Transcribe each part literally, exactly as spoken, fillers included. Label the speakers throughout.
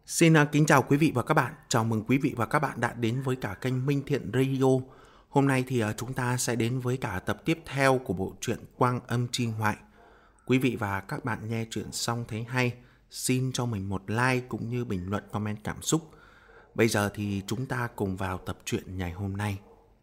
Speaker 1: Xin à, kính chào quý vị và các bạn. Chào mừng quý vị và các bạn đã đến với cả kênh Minh Thiện Radio. Hôm nay thì à, chúng ta sẽ đến với cả tập tiếp theo của bộ truyện Quang Âm Chi Ngoại. Quý vị và các bạn nghe truyện xong thấy hay, xin cho mình một like cũng như bình luận comment cảm xúc. Bây giờ thì chúng ta cùng vào tập truyện ngày hôm nay.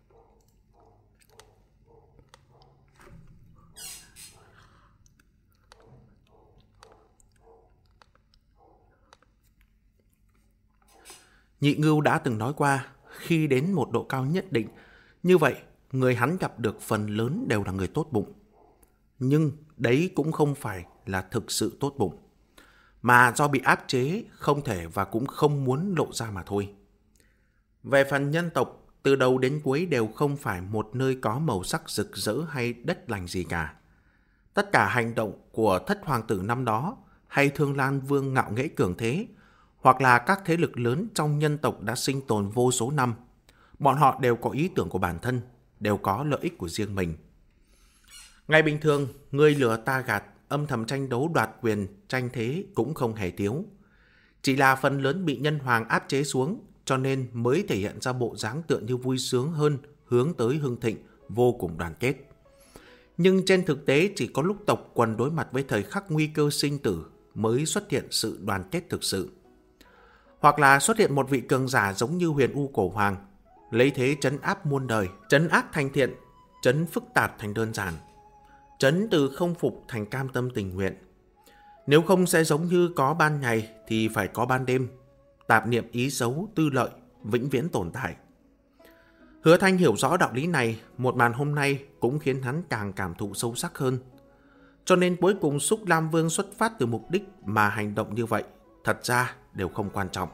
Speaker 1: Nhị Ngưu đã từng nói qua, khi đến một độ cao nhất định, như vậy người hắn gặp được phần lớn đều là người tốt bụng. Nhưng đấy cũng không phải là thực sự tốt bụng, mà do bị áp chế, không thể và cũng không muốn lộ ra mà thôi. Về phần nhân tộc, từ đầu đến cuối đều không phải một nơi có màu sắc rực rỡ hay đất lành gì cả. Tất cả hành động của thất hoàng tử năm đó, hay Thương Lan Vương ngạo nghễ cường thế, hoặc là các thế lực lớn trong nhân tộc đã sinh tồn vô số năm, bọn họ đều có ý tưởng của bản thân, đều có lợi ích của riêng mình. Ngày bình thường, người lừa ta gạt, âm thầm tranh đấu đoạt quyền, tranh thế cũng không hề thiếu. Chỉ là phần lớn bị nhân hoàng áp chế xuống, cho nên mới thể hiện ra bộ dáng tựa như vui sướng hơn, hướng tới hưng thịnh, vô cùng đoàn kết. Nhưng trên thực tế chỉ có lúc tộc quần đối mặt với thời khắc nguy cơ sinh tử mới xuất hiện sự đoàn kết thực sự. Hoặc là xuất hiện một vị cường giả giống như Huyền U Cổ Hoàng, lấy thế trấn áp muôn đời, trấn ác thành thiện, trấn phức tạp thành đơn giản, trấn từ không phục thành cam tâm tình nguyện. Nếu không sẽ giống như có ban ngày thì phải có ban đêm, tạp niệm ý xấu, tư lợi, vĩnh viễn tồn tại. Hứa Thanh hiểu rõ đạo lý này, một màn hôm nay cũng khiến hắn càng cảm thụ sâu sắc hơn. Cho nên cuối cùng Xúc Lam Vương xuất phát từ mục đích mà hành động như vậy, thật ra đều không quan trọng.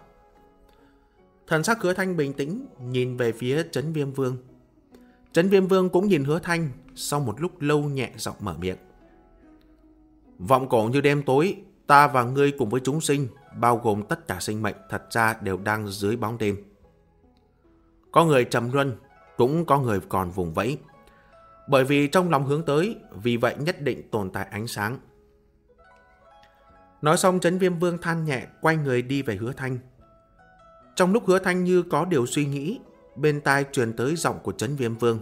Speaker 1: Thần sắc Hứa Thanh bình tĩnh, nhìn về phía Trấn Viêm Vương. Trấn Viêm Vương cũng nhìn Hứa Thanh, sau một lúc lâu nhẹ giọng mở miệng. Vọng cổ như đêm tối, ta và ngươi cùng với chúng sinh, bao gồm tất cả sinh mệnh, thật ra đều đang dưới bóng đêm. Có người trầm luân, cũng có người còn vùng vẫy. Bởi vì trong lòng hướng tới, vì vậy nhất định tồn tại ánh sáng. Nói xong, Trấn Viêm Vương than nhẹ, quay người đi về Hứa Thanh. Trong lúc Hứa Thanh như có điều suy nghĩ, bên tai truyền tới giọng của Trấn Viêm Vương.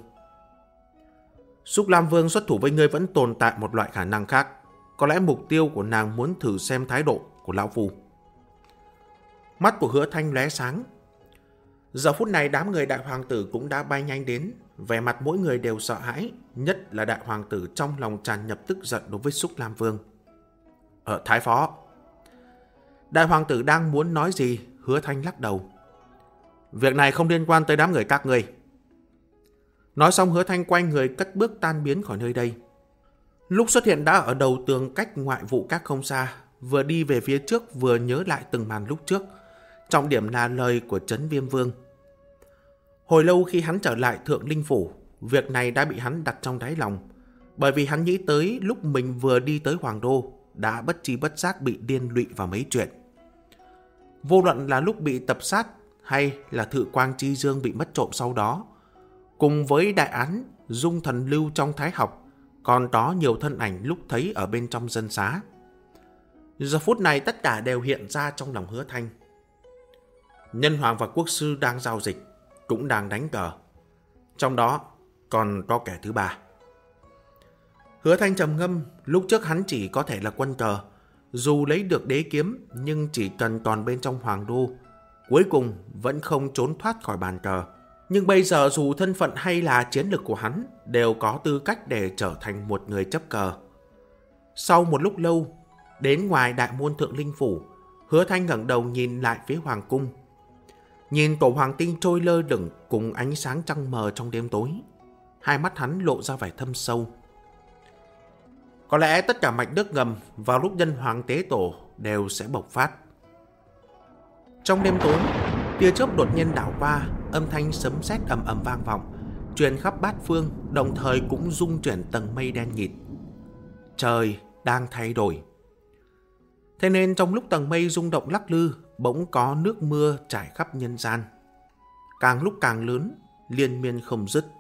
Speaker 1: Xúc Lam Vương xuất thủ với ngươi vẫn tồn tại một loại khả năng khác. Có lẽ mục tiêu của nàng muốn thử xem thái độ của lão phu. Mắt của Hứa Thanh lóe sáng. Giờ phút này đám người đại hoàng tử cũng đã bay nhanh đến, vẻ mặt mỗi người đều sợ hãi, nhất là đại hoàng tử trong lòng tràn ngập tức giận đối với Xúc Lam Vương. Ở Thái Phó. Đại hoàng tử đang muốn nói gì, Hứa Thanh lắc đầu. Việc này không liên quan tới đám người các ngươi. Nói xong Hứa Thanh quay người cất bước tan biến khỏi nơi đây. Lúc xuất hiện đã ở đầu tường cách ngoại vụ các không xa, vừa đi về phía trước vừa nhớ lại từng màn lúc trước. Trọng điểm là lời của Trấn Viêm Vương. Hồi lâu khi hắn trở lại Thượng Linh Phủ, việc này đã bị hắn đặt trong đáy lòng, bởi vì hắn nghĩ tới lúc mình vừa đi tới Hoàng Đô, đã bất tri bất giác bị điên lụy vào mấy chuyện. Vô luận là lúc bị tập sát hay là Thự Quang Chi Dương bị mất trộm sau đó, cùng với đại án Dung Thần Lưu trong Thái Học, còn có nhiều thân ảnh lúc thấy ở bên trong dân xá. Giờ phút này tất cả đều hiện ra trong lòng Hứa Thanh. Nhân hoàng và quốc sư đang giao dịch, cũng đang đánh cờ. Trong đó còn có kẻ thứ ba. Hứa Thanh trầm ngâm, lúc trước hắn chỉ có thể là quân cờ, dù lấy được đế kiếm nhưng chỉ cần còn bên trong hoàng đô, cuối cùng vẫn không trốn thoát khỏi bàn cờ. Nhưng bây giờ dù thân phận hay là chiến lược của hắn đều có tư cách để trở thành một người chấp cờ. Sau một lúc lâu, đến ngoài đại môn Thượng Linh Phủ, Hứa Thanh ngẩng đầu nhìn lại phía hoàng cung. Nhìn tổ hoàng tinh trôi lơ lửng cùng ánh sáng trăng mờ trong đêm tối, hai mắt hắn lộ ra vẻ thâm sâu. Có lẽ tất cả mạch nước ngầm vào lúc nhân hoàng tế tổ đều sẽ bộc phát. Trong đêm tối, tia chớp đột nhiên đảo qua, âm thanh sấm sét ầm ầm vang vọng, truyền khắp bát phương, đồng thời cũng rung chuyển tầng mây đen nghịt. Trời đang thay đổi. Thế nên trong lúc tầng mây rung động lắc lư, bỗng có nước mưa trải khắp nhân gian. Càng lúc càng lớn, liên miên không dứt.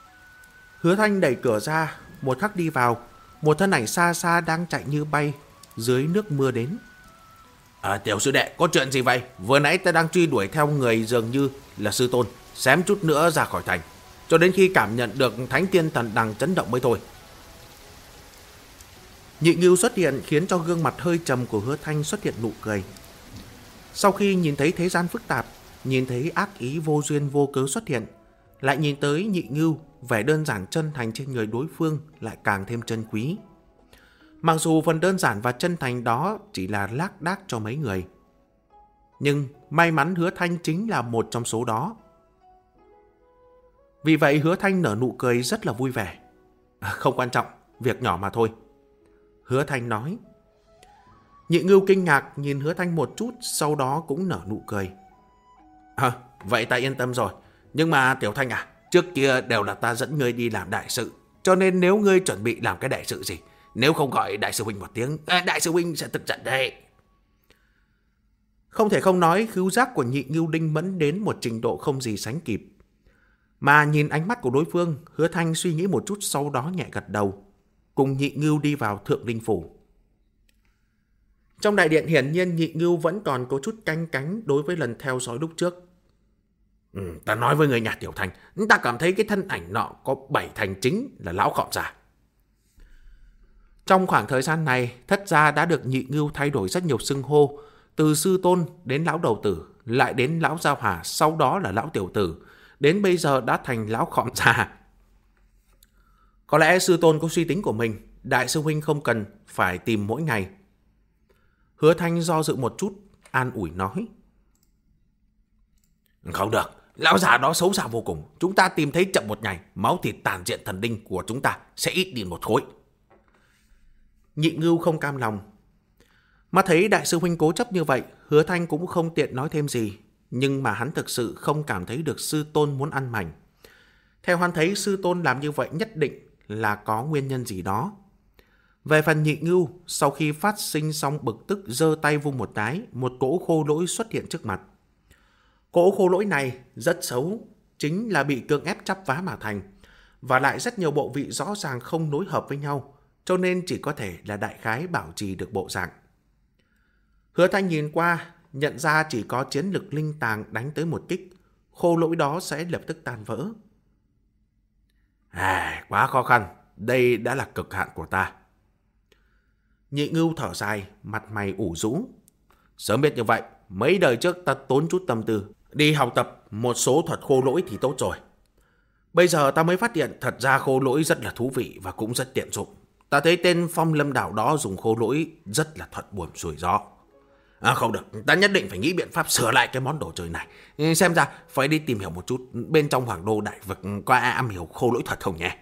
Speaker 1: Hứa Thanh đẩy cửa ra, một khắc đi vào, một thân ảnh xa xa đang chạy như bay, dưới nước mưa đến. À, tiểu sư đệ, có chuyện gì vậy? Vừa nãy ta đang truy đuổi theo người dường như là sư tôn, xém chút nữa ra khỏi thành, cho đến khi cảm nhận được thánh tiên thần đằng chấn động mới thôi. Nhị Ngưu xuất hiện khiến cho gương mặt hơi trầm của Hứa Thanh xuất hiện nụ cười. Sau khi nhìn thấy thế gian phức tạp, nhìn thấy ác ý vô duyên vô cớ xuất hiện, lại nhìn tới Nhị Ngưu, vẻ đơn giản chân thành trên người đối phương lại càng thêm chân quý. Mặc dù phần đơn giản và chân thành đó chỉ là lác đác cho mấy người, nhưng may mắn Hứa Thanh chính là một trong số đó. Vì vậy Hứa Thanh nở nụ cười rất là vui vẻ. À, không quan trọng, việc nhỏ mà thôi, Hứa Thanh nói. Nhị Ngưu kinh ngạc nhìn Hứa Thanh một chút, sau đó cũng nở nụ cười. À, vậy ta yên tâm rồi. Nhưng mà Tiểu Thanh à, trước kia đều là ta dẫn ngươi đi làm đại sự, cho nên nếu ngươi chuẩn bị làm cái đại sự gì, nếu không gọi đại sư huynh một tiếng, à, đại sư huynh sẽ tức giận đấy. Không thể không nói, khứu giác của Nhị Ngưu linh mẫn đến một trình độ không gì sánh kịp. Mà nhìn ánh mắt của đối phương, Hứa Thanh suy nghĩ một chút, sau đó nhẹ gật đầu, cùng Nhị Ngưu đi vào Thượng Linh Phủ. Trong đại điện hiển nhiên Nhị Ngưu vẫn còn có chút canh cánh đối với lần theo dõi lúc trước. Ừ, ta nói với người nhà Tiểu Thanh, ta cảm thấy cái thân ảnh nọ có bảy thành chính là lão Khọm già. Trong khoảng thời gian này, thất gia đã được Nhị Ngưu thay đổi rất nhiều xưng hô, từ sư tôn đến lão đầu tử, lại đến lão giao hà, sau đó là lão tiểu tử, đến bây giờ đã thành lão Khọm già. Có lẽ sư tôn có suy tính của mình, đại sư huynh không cần phải tìm mỗi ngày. Hứa Thanh do dự một chút, an ủi nói. Không được, lão già đó xấu xa vô cùng. Chúng ta tìm thấy chậm một ngày, máu thịt tàn diện thần đinh của chúng ta sẽ ít đi một khối. Nhị Ngưu không cam lòng. Mà thấy đại sư huynh cố chấp như vậy, Hứa Thanh cũng không tiện nói thêm gì. Nhưng mà hắn thực sự không cảm thấy được sư tôn muốn ăn mảnh. Theo hắn thấy sư tôn làm như vậy nhất định là có nguyên nhân gì đó. Về phần Nhị Ngưu, sau khi phát sinh xong bực tức, giơ tay vung một cái, một cỗ khô lỗi xuất hiện trước mặt. Cỗ khô lỗi này rất xấu, chính là bị cưỡng ép chắp vá mà thành, và lại rất nhiều bộ vị rõ ràng không nối hợp với nhau, cho nên chỉ có thể là đại khái bảo trì được bộ dạng. Hứa Thanh nhìn qua, nhận ra chỉ có chiến lực linh tàng đánh tới một kích, khô lỗi đó sẽ lập tức tan vỡ. À, quá khó khăn, đây đã là cực hạn của ta. Nhị Ngưu thở dài, mặt mày ủ rũ. Sớm biết như vậy, mấy đời trước ta tốn chút tâm tư, đi học tập một số thuật khô lỗi thì tốt rồi. Bây giờ ta mới phát hiện thật ra khô lỗi rất là thú vị và cũng rất tiện dụng. Ta thấy tên Phong Lâm Đảo đó dùng khô lỗi rất là thuận buồm xuôi gió. À không được, ta nhất định phải nghĩ biện pháp sửa lại cái món đồ chơi này. Xem ra phải đi tìm hiểu một chút bên trong Hoàng Đô Đại Vực có ai am hiểu khô lỗi thuật không nhé.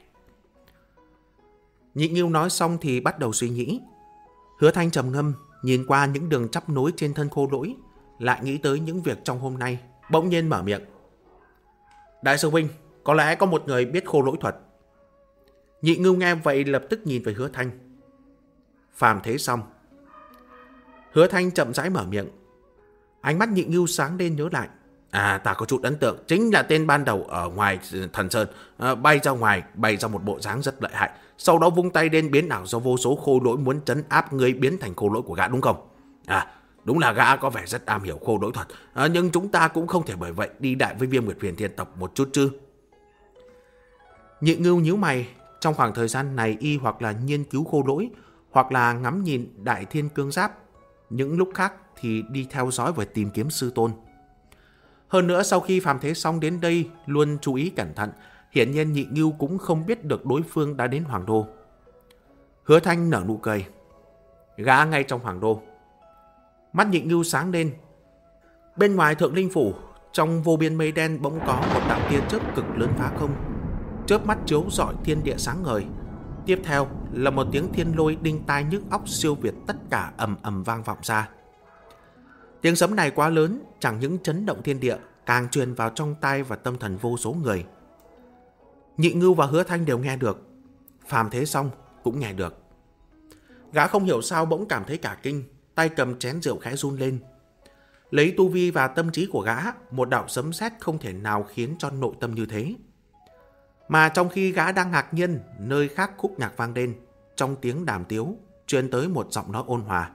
Speaker 1: Nhị Ngưu nói xong thì bắt đầu suy nghĩ. Hứa Thanh trầm ngâm, nhìn qua những đường chắp nối trên thân khô lỗi, lại nghĩ tới những việc trong hôm nay, bỗng nhiên mở miệng. Đại sư huynh, có lẽ có một người biết khô lỗi thuật. Nhị Ngưu nghe vậy lập tức nhìn về Hứa Thanh. Phàm Thế Song. Hứa Thanh chậm rãi mở miệng. Ánh mắt Nhị Ngưu sáng lên nhớ lại. À, ta có chút ấn tượng, chính là tên ban đầu ở ngoài Thần Sơn, à, bay ra ngoài, bay ra một bộ dáng rất lợi hại, sau đó vung tay lên biến ảo do vô số khô lỗi muốn trấn áp người biến thành khô lỗi của gã đúng không? À, đúng là gã có vẻ rất am hiểu khô lỗi thuật, à, nhưng chúng ta cũng không thể bởi vậy đi đại với Viêm Nguyệt Huyền Thiên tộc một chút chứ. Nhị Ngưu nhíu mày, trong khoảng thời gian này y hoặc là nghiên cứu khô lỗi, hoặc là ngắm nhìn Đại Thiên Cương Giáp, những lúc khác thì đi theo dõi và tìm kiếm sư tôn. Hơn nữa sau khi Phàm Thế Song đến đây luôn chú ý cẩn thận, hiển nhiên Nhị Ngưu cũng không biết được đối phương đã đến Hoàng Đô. Hứa Thanh nở nụ cười. Gã ngay trong Hoàng Đô. Mắt Nhị Ngưu sáng lên. Bên ngoài Thượng Linh Phủ, trong vô biên mây đen bỗng có một đạo tia chớp cực lớn phá không, chớp mắt chiếu rọi thiên địa sáng ngời. Tiếp theo là một tiếng thiên lôi đinh tai nhức óc siêu việt tất cả ầm ầm vang vọng ra. Tiếng sấm này quá lớn, chẳng những chấn động thiên địa, càng truyền vào trong tai và tâm thần vô số người. Nhị Ngưu và Hứa Thanh đều nghe được, Phàm Thế Song cũng nghe được. Gã không hiểu sao bỗng cảm thấy cả kinh, tay cầm chén rượu khẽ run lên. Lấy tu vi và tâm trí của gã, một đạo sấm sét không thể nào khiến cho nội tâm như thế. Mà trong khi gã đang ngạc nhiên, nơi khác khúc nhạc vang lên, trong tiếng đàm tiếu truyền tới một giọng nói ôn hòa.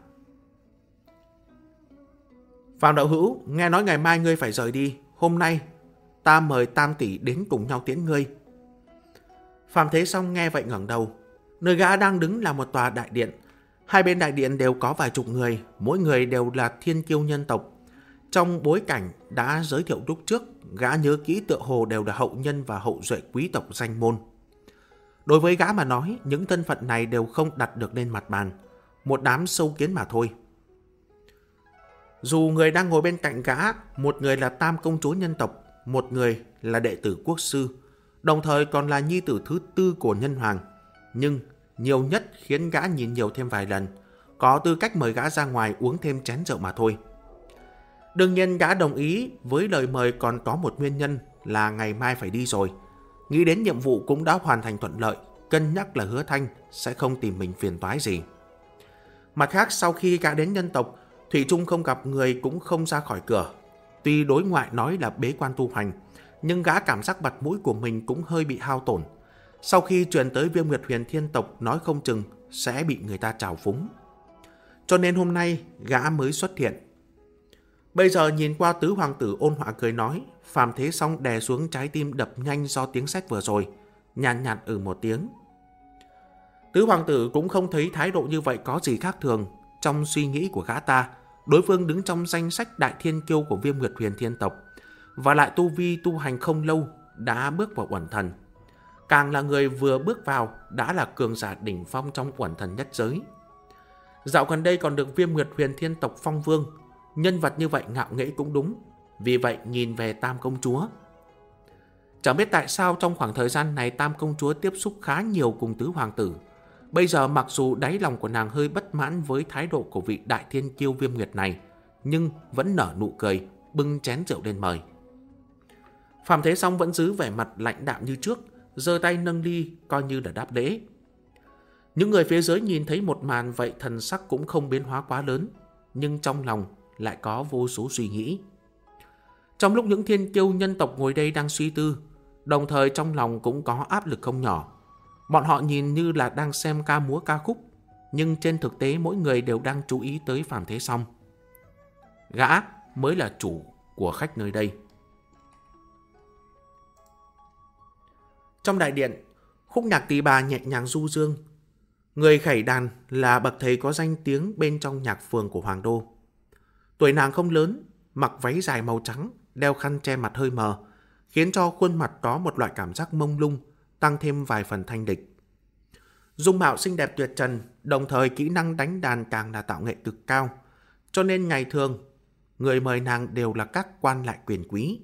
Speaker 1: Phạm đạo hữu, nghe nói ngày mai ngươi phải rời đi. Hôm nay, ta mời Tam tỷ đến cùng nhau tiễn ngươi. Phạm Thế Song nghe vậy ngẩng đầu. Nơi gã đang đứng là một tòa đại điện. Hai bên đại điện đều có vài chục người, mỗi người đều là thiên kiêu nhân tộc. Trong bối cảnh đã giới thiệu lúc trước, gã nhớ kỹ tựa hồ đều là hậu nhân và hậu duệ quý tộc danh môn. Đối với gã mà nói, những thân phận này đều không đặt được lên mặt bàn, một đám sâu kiến mà thôi. Dù người đang ngồi bên cạnh gã, một người là tam công chúa nhân tộc, một người là đệ tử quốc sư, đồng thời còn là nhi tử thứ tư của nhân hoàng, nhưng nhiều nhất khiến gã nhìn nhiều thêm vài lần, có tư cách mời gã ra ngoài uống thêm chén rượu mà thôi. Đương nhiên gã đồng ý với lời mời còn có một nguyên nhân là ngày mai phải đi rồi. Nghĩ đến nhiệm vụ cũng đã hoàn thành thuận lợi, cân nhắc là Hứa Thanh sẽ không tìm mình phiền toái gì. Mặt khác, sau khi gã đến nhân tộc, thủy chung không gặp người cũng không ra khỏi cửa. Tuy đối ngoại nói là bế quan tu hành, nhưng gã cảm giác mặt mũi của mình cũng hơi bị hao tổn. Sau khi truyền tới Viêm Nguyệt Huyền Thiên tộc, nói không chừng sẽ bị người ta trào phúng. Cho nên hôm nay gã mới xuất hiện. Bây giờ nhìn qua tứ hoàng tử ôn hòa cười nói, Phạm Thế Song đè xuống trái tim đập nhanh do tiếng sét vừa rồi, nhàn nhạt, nhạt ừ một tiếng. Tứ hoàng tử cũng không thấy thái độ như vậy có gì khác thường. Trong suy nghĩ của gã ta, đối phương đứng trong danh sách đại thiên kiêu của Viêm Nguyệt Huyền Thiên tộc, và lại tu vi tu hành không lâu đã bước vào uẩn thần. Càng là người vừa bước vào đã là cường giả đỉnh phong trong uẩn thần nhất giới. Dạo gần đây còn được Viêm Nguyệt Huyền Thiên tộc phong vương, nhân vật như vậy ngạo nghễ cũng đúng. Vì vậy nhìn về Tam công chúa. Chẳng biết tại sao trong khoảng thời gian này Tam công chúa tiếp xúc khá nhiều cùng tứ hoàng tử. Bây giờ mặc dù đáy lòng của nàng hơi bất mãn với thái độ của vị đại thiên kiêu Viêm Nguyệt này, nhưng vẫn nở nụ cười, bưng chén rượu lên mời. Phạm Thế Song vẫn giữ vẻ mặt lạnh đạm như trước, giơ tay nâng ly coi như là đáp lễ. Những người phía dưới nhìn thấy một màn vậy thần sắc cũng không biến hóa quá lớn, nhưng trong lòng lại có vô số suy nghĩ. Trong lúc những thiên kiêu nhân tộc ngồi đây đang suy tư, đồng thời trong lòng cũng có áp lực không nhỏ. Bọn họ nhìn như là đang xem ca múa ca khúc, nhưng trên thực tế mỗi người đều đang chú ý tới Phạm Thế Song. Gã mới là chủ của khách nơi đây. Trong đại điện, khúc nhạc tỳ bà nhẹ nhàng du dương. Người khẩy đàn là bậc thầy có danh tiếng bên trong nhạc phường của Hoàng Đô. Tuổi nàng không lớn, mặc váy dài màu trắng, đeo khăn che mặt hơi mờ, khiến cho khuôn mặt có một loại cảm giác mông lung, tăng thêm vài phần thanh lịch. Dung mạo xinh đẹp tuyệt trần, đồng thời kỹ năng đánh đàn càng là tạo nghệ cực cao, cho nên ngày thường, người mời nàng đều là các quan lại quyền quý.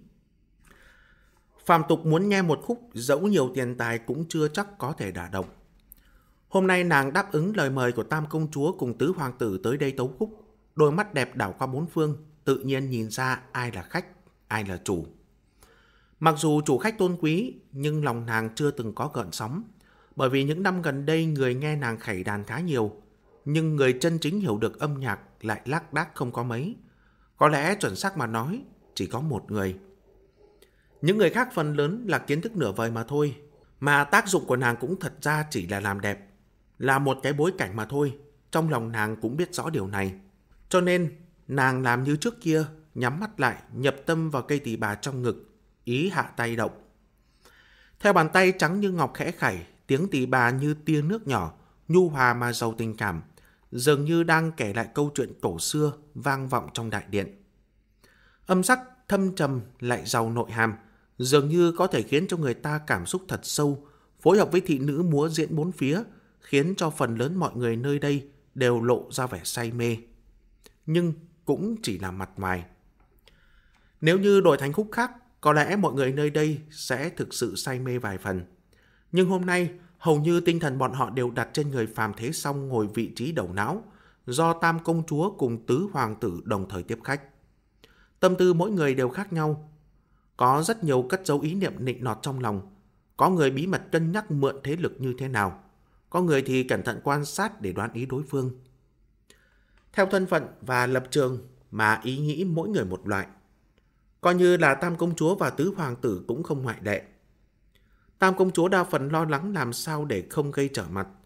Speaker 1: Phàm tục muốn nghe một khúc dẫu nhiều tiền tài cũng chưa chắc có thể đả động. Hôm nay nàng đáp ứng lời mời của Tam công chúa cùng tứ hoàng tử tới đây tấu khúc, đôi mắt đẹp đảo qua bốn phương, tự nhiên nhìn ra ai là khách, ai là chủ. Mặc dù chủ khách tôn quý, nhưng lòng nàng chưa từng có gợn sóng, bởi vì những năm gần đây người nghe nàng khẩy đàn khá nhiều, nhưng người chân chính hiểu được âm nhạc lại lác đác không có mấy. Có lẽ chuẩn xác mà nói, chỉ có một người. Những người khác phần lớn là kiến thức nửa vời mà thôi, mà tác dụng của nàng cũng thật ra chỉ là làm đẹp, là một cái bối cảnh mà thôi. Trong lòng nàng cũng biết rõ điều này. Cho nên, nàng làm như trước kia, nhắm mắt lại, nhập tâm vào cây tỳ bà trong ngực, ý hạ tay động. Theo bàn tay trắng như ngọc khẽ khẩy, tiếng tỳ bà như tia nước nhỏ, nhu hòa mà giàu tình cảm, dường như đang kể lại câu chuyện cổ xưa vang vọng trong đại điện. Âm sắc thâm trầm lại giàu nội hàm, dường như có thể khiến cho người ta cảm xúc thật sâu, phối hợp với thị nữ múa diễn bốn phía, khiến cho phần lớn mọi người nơi đây đều lộ ra vẻ say mê. Nhưng cũng chỉ là mặt ngoài. Nếu như đổi thành khúc khác, có lẽ mọi người nơi đây sẽ thực sự say mê vài phần. Nhưng hôm nay, hầu như tinh thần bọn họ đều đặt trên người Phạm Thế Song ngồi vị trí đầu não, do Tam công chúa cùng tứ hoàng tử đồng thời tiếp khách. Tâm tư mỗi người đều khác nhau. Có rất nhiều cất giấu ý niệm nịnh nọt trong lòng. Có người bí mật cân nhắc mượn thế lực như thế nào. Có người thì cẩn thận quan sát để đoán ý đối phương. Theo thân phận và lập trường mà ý nghĩ mỗi người một loại. Coi như là Tam công chúa và tứ hoàng tử cũng không ngoại lệ. Tam công chúa đa phần lo lắng làm sao để không gây trở mặt.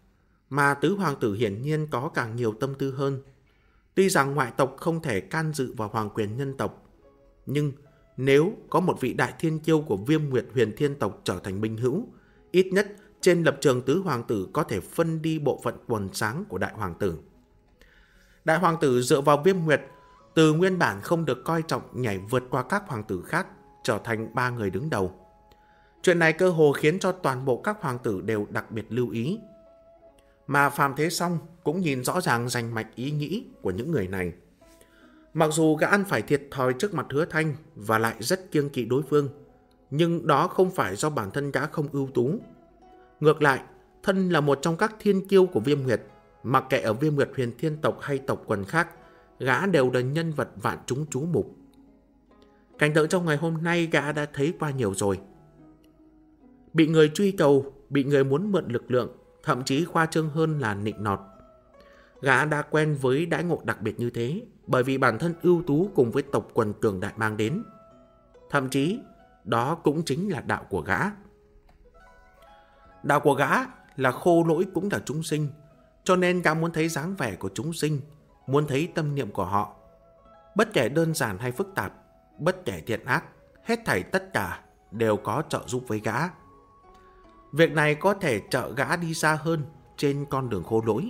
Speaker 1: mà tứ hoàng tử hiển nhiên có càng nhiều tâm tư hơn. Tuy rằng ngoại tộc không thể can dự vào hoàng quyền nhân tộc, nhưng nếu có một vị đại thiên kiêu của Viêm Nguyệt Huyền Thiên tộc trở thành minh hữu, ít nhất trên lập trường tứ hoàng tử có thể phân đi bộ phận quần sáng của đại hoàng tử. Đại hoàng tử dựa vào Viêm Nguyệt, từ nguyên bản không được coi trọng nhảy vượt qua các hoàng tử khác, trở thành ba người đứng đầu. Chuyện này cơ hồ khiến cho toàn bộ các hoàng tử đều đặc biệt lưu ý. Mà Phàm Thế Song cũng nhìn rõ ràng rành mạch ý nghĩ của những người này. Mặc dù gã ăn phải thiệt thòi trước mặt Hứa Thanh và lại rất kiêng kỵ đối phương, nhưng đó không phải do bản thân gã không ưu tú. Ngược lại, thân là một trong các thiên kiêu của Viêm Nguyệt, mặc kệ ở Viêm Nguyệt Huyền Thiên tộc hay tộc quần khác, gã đều là nhân vật vạn chúng chú mục. Cảnh tượng trong ngày hôm nay gã đã thấy qua nhiều rồi. Bị người truy cầu, bị người muốn mượn lực lượng, thậm chí khoa trương hơn là nịnh nọt. Gã đã quen với đãi ngộ đặc biệt như thế, bởi vì bản thân ưu tú cùng với tộc quần cường đại mang đến. Thậm chí, đó cũng chính là đạo của gã. Đạo của gã là khô lỗi cũng là chúng sinh, cho nên gã muốn thấy dáng vẻ của chúng sinh, muốn thấy tâm niệm của họ. Bất kể đơn giản hay phức tạp, bất kể thiện ác, hết thảy tất cả đều có trợ giúp với gã. Việc này có thể trợ gã đi xa hơn trên con đường khô lỗi.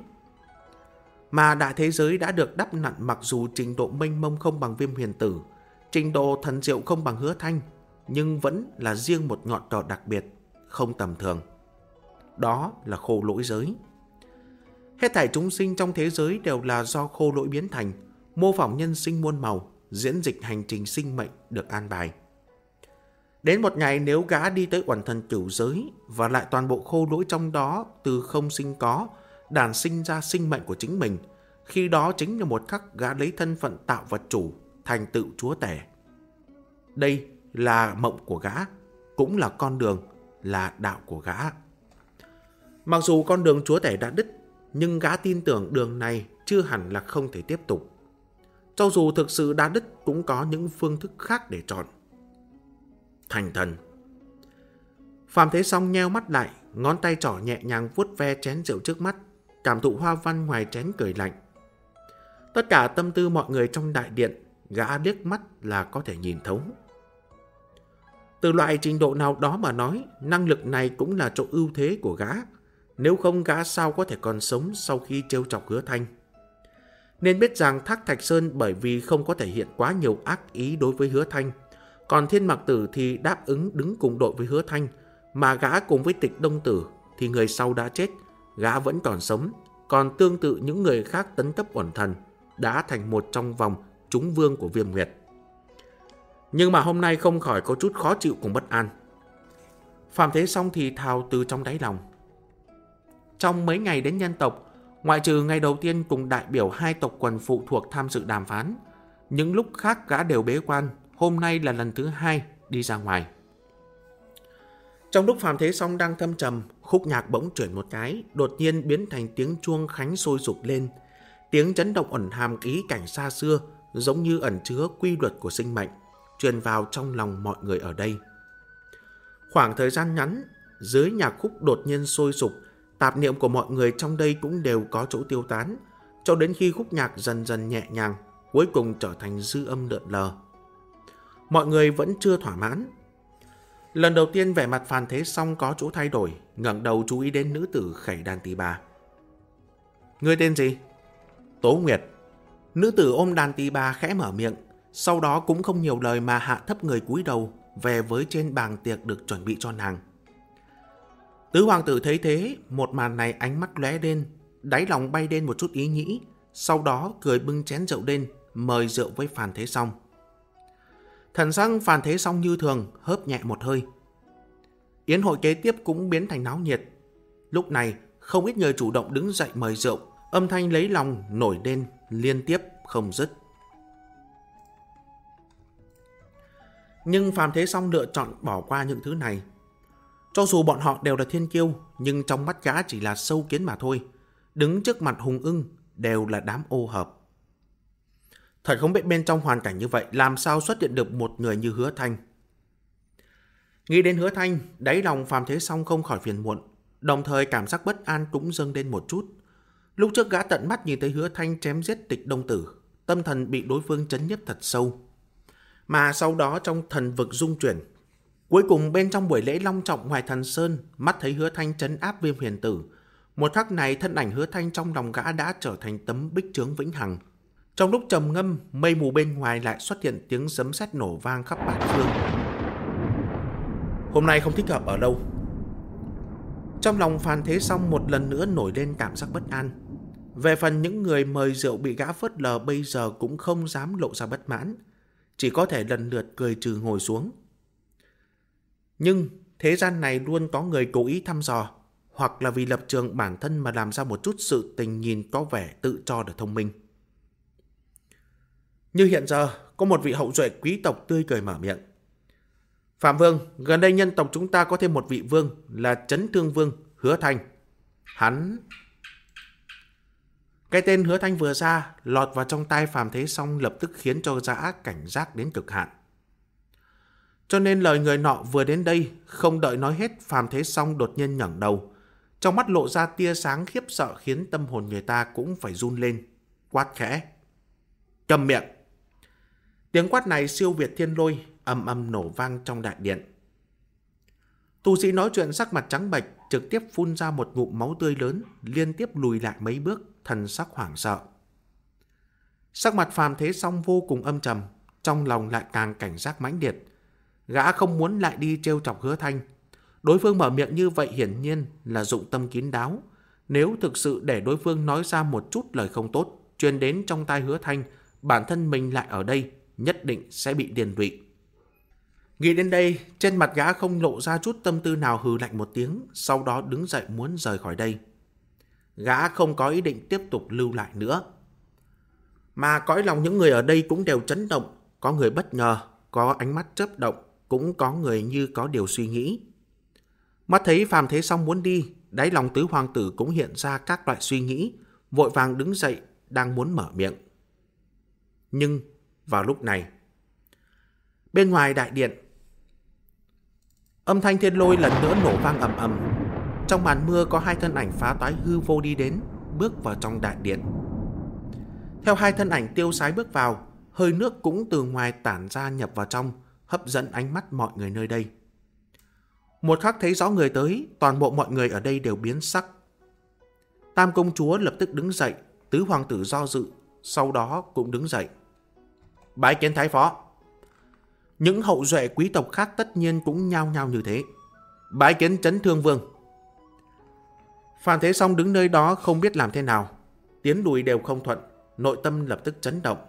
Speaker 1: Mà đại thế giới đã được đắp nặn, mặc dù trình độ mênh mông không bằng Viêm Huyền Tử, trình độ thần diệu không bằng Hứa Thanh, nhưng vẫn là riêng một ngọn cờ đặc biệt, không tầm thường. Đó là khô lỗi giới. Hết thảy chúng sinh trong thế giới đều là do khô lỗi biến thành, mô phỏng nhân sinh muôn màu, diễn dịch hành trình sinh mệnh được an bài. Đến một ngày nếu gã đi tới uẩn thần cửu giới và lại toàn bộ khô lỗi trong đó từ không sinh có, đản sinh ra sinh mệnh của chính mình, khi đó chính là một khắc gã lấy thân phận tạo vật chủ, thành tựu chúa tể. Đây là mộng của gã, cũng là con đường, là đạo của gã. Mặc dù con đường chúa tể đã đứt, nhưng gã tin tưởng đường này chưa hẳn là không thể tiếp tục. Cho dù thực sự đã đứt cũng có những phương thức khác để chọn. Thành thần. Phàm Thế Song nheo mắt lại, ngón tay trỏ nhẹ nhàng vuốt ve chén rượu trước mắt, cảm thụ hoa văn ngoài chén cười lạnh. Tất cả tâm tư mọi người trong đại điện, gã liếc mắt là có thể nhìn thấu. Từ loại trình độ nào đó mà nói, năng lực này cũng là chỗ ưu thế của gã. Nếu không gã sao có thể còn sống sau khi trêu chọc Hứa Thanh. Nên biết rằng Thác Thạch Sơn bởi vì không có thể hiện quá nhiều ác ý đối với Hứa Thanh, còn Thiên Mặc Tử thì đáp ứng đứng cùng đội với Hứa Thanh, mà gã cùng với Tịch Đông Tử thì người sau đã chết, gã vẫn còn sống, còn tương tự những người khác tấn cấp uẩn thần, đã thành một trong vòng chúng vương của Viêm Nguyệt. Nhưng mà hôm nay không khỏi có chút khó chịu cùng bất an. Phàm Thế Song thì thào từ trong đáy lòng. Trong mấy ngày đến nhân tộc, ngoại trừ ngày đầu tiên cùng đại biểu hai tộc quần phụ thuộc tham dự đàm phán, những lúc khác gã đều bế quan, hôm nay là lần thứ hai đi ra ngoài. Trong lúc Phàm Thế Song đang thâm trầm, khúc nhạc bỗng chuyển một cái, đột nhiên biến thành tiếng chuông khánh sôi sục lên. Tiếng chấn động ẩn hàm ý cảnh xa xưa, giống như ẩn chứa quy luật của sinh mệnh, truyền vào trong lòng mọi người ở đây. Khoảng thời gian ngắn, dưới nhạc khúc đột nhiên sôi sục, tạp niệm của mọi người trong đây cũng đều có chỗ tiêu tán, cho đến khi khúc nhạc dần dần nhẹ nhàng, cuối cùng trở thành dư âm lượn lờ. Mọi người vẫn chưa thỏa mãn. Lần đầu tiên vẻ mặt Phàm Thế Song có chỗ thay đổi, ngẩng đầu chú ý đến nữ tử Khẩy Đàn Tỳ Bà. Ngươi tên gì? Tố Nguyệt. Nữ tử ôm đàn tỳ bà khẽ mở miệng, sau đó cũng không nhiều lời mà hạ thấp người cúi đầu về với trên bàn tiệc được chuẩn bị cho nàng. Tứ hoàng tử thấy thế, một màn này ánh mắt lóe lên, đáy lòng bay lên một chút ý nghĩ, sau đó cười bưng chén rượu lên, mời rượu với Phàm Thế Song. Thần sắc Phàm Thế Song như thường, hớp nhẹ một hơi. Yến hội kế tiếp cũng biến thành náo nhiệt. Lúc này, không ít người chủ động đứng dậy mời rượu, âm thanh lấy lòng nổi lên liên tiếp không dứt. Nhưng Phàm Thế Song lựa chọn bỏ qua những thứ này. Cho dù bọn họ đều là thiên kiêu, nhưng trong mắt gã chỉ là sâu kiến mà thôi. Đứng trước mặt hùng ưng đều là đám ô hợp. Thật không biết bên trong hoàn cảnh như vậy làm sao xuất hiện được một người như Hứa Thanh. Nghĩ đến Hứa Thanh, đáy lòng Phàm Thế Song không khỏi phiền muộn. Đồng thời cảm giác bất an cũng dâng lên một chút. Lúc trước gã tận mắt nhìn thấy Hứa Thanh chém giết Tịch Đông Tử, tâm thần bị đối phương chấn nhiếp thật sâu. Mà sau đó trong thần vực dung chuyển, cuối cùng bên trong buổi lễ long trọng ngoài Thần Sơn, mắt thấy Hứa Thanh trấn áp Viêm Huyền Tử. Một khắc này thân ảnh Hứa Thanh trong lòng gã đã trở thành tấm bích chướng vĩnh hằng. Trong lúc trầm ngâm, mây mù bên ngoài lại xuất hiện tiếng sấm sét nổ vang khắp bát phương. Hôm nay không thích hợp ở đâu. Trong lòng Phan Thế Song một lần nữa nổi lên cảm giác bất an. Về phần những người mời rượu bị gã phớt lờ bây giờ cũng không dám lộ ra bất mãn, chỉ có thể lần lượt cười trừ ngồi xuống. Nhưng thế gian này luôn có người cố ý thăm dò, hoặc là vì lập trường bản thân mà làm ra một chút sự tình nhìn có vẻ tự cho là thông minh. Như hiện giờ, có một vị hậu duệ quý tộc tươi cười mở miệng. Phạm Vương, gần đây nhân tộc chúng ta có thêm một vị vương là Chấn Thương Vương Hứa Thanh. Hắn... Cái tên Hứa Thanh vừa ra, lọt vào trong tai Phàm Thế Song lập tức khiến cho gã cảnh giác đến cực hạn. Cho nên lời người nọ vừa đến đây, không đợi nói hết, Phàm Thế Song đột nhiên ngẩng đầu. Trong mắt lộ ra tia sáng khiếp sợ khiến tâm hồn người ta cũng phải run lên, quát khẽ. Câm miệng! Tiếng quát này siêu việt thiên lôi, ầm ầm nổ vang trong đại điện. Tu sĩ nói chuyện sắc mặt trắng bệch, trực tiếp phun ra một ngụm máu tươi lớn, liên tiếp lùi lại mấy bước, thần sắc hoảng sợ. Sắc mặt Phàm Thế Song vô cùng âm trầm, trong lòng lại càng cảnh giác mãnh liệt. Gã không muốn lại đi trêu chọc Hứa Thanh. Đối phương mở miệng như vậy hiển nhiên là dụng tâm kín đáo. Nếu thực sự để đối phương nói ra một chút lời không tốt, truyền đến trong tai Hứa Thanh, bản thân mình lại ở đây, nhất định sẽ bị liên lụy. Nghĩ đến đây, trên mặt gã không lộ ra chút tâm tư nào, hừ lạnh một tiếng, sau đó đứng dậy muốn rời khỏi đây. Gã không có ý định tiếp tục lưu lại nữa. Mà cõi lòng những người ở đây cũng đều chấn động, có người bất ngờ, có ánh mắt chớp động, cũng có người như có điều suy nghĩ. Mắt thấy Phàm Thế Song muốn đi, đáy lòng tứ hoàng tử cũng hiện ra các loại suy nghĩ, vội vàng đứng dậy, đang muốn mở miệng. Nhưng vào lúc này, bên ngoài đại điện, âm thanh thiên lôi lần nữa nổ vang ầm ầm. Trong màn mưa có hai thân ảnh phá toái hư vô đi đến, bước vào trong đại điện. Theo hai thân ảnh tiêu sái bước vào, hơi nước cũng từ ngoài tản ra nhập vào trong, hấp dẫn ánh mắt mọi người nơi đây. Một khắc thấy rõ người tới, toàn bộ mọi người ở đây đều biến sắc. Tam công chúa lập tức đứng dậy, tứ hoàng tử do dự, sau đó cũng đứng dậy. Bái kiến thái phó. Những hậu duệ quý tộc khác tất nhiên cũng nhao nhao như thế. Bái kiến Chấn Thương Vương. Phan Thế Song đứng nơi đó không biết làm thế nào, tiến lùi đều không thuận, nội tâm lập tức chấn động.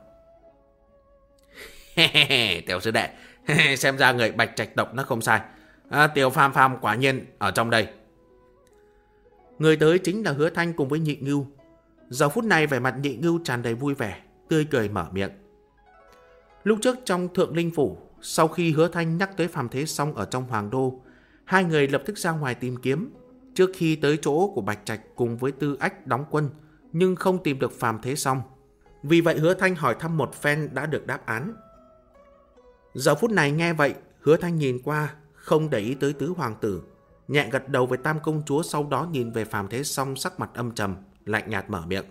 Speaker 1: Tiểu sư đệ, xem ra người Bạch Trạch tộc nó không sai. À, Tiểu Phàm Phàm quả nhiên ở trong đây. Người tới chính là Hứa Thanh cùng với Nhị Ngưu. Giờ phút này vẻ mặt Nhị Ngưu tràn đầy vui vẻ, tươi cười mở miệng. Lúc trước trong Thượng Linh Phủ, sau khi Hứa Thanh nhắc tới Phàm Thế Song ở trong Hoàng Đô, hai người lập tức ra ngoài tìm kiếm. Trước khi tới chỗ của Bạch Trạch cùng với Tư Ách đóng quân, nhưng không tìm được Phàm Thế Song. Vì vậy Hứa Thanh hỏi thăm một phen đã được đáp án. Giờ phút này nghe vậy, Hứa Thanh nhìn qua, không để ý tới tứ hoàng tử, nhẹ gật đầu với tam công chúa, sau đó nhìn về Phàm Thế Song sắc mặt âm trầm, lạnh nhạt mở miệng.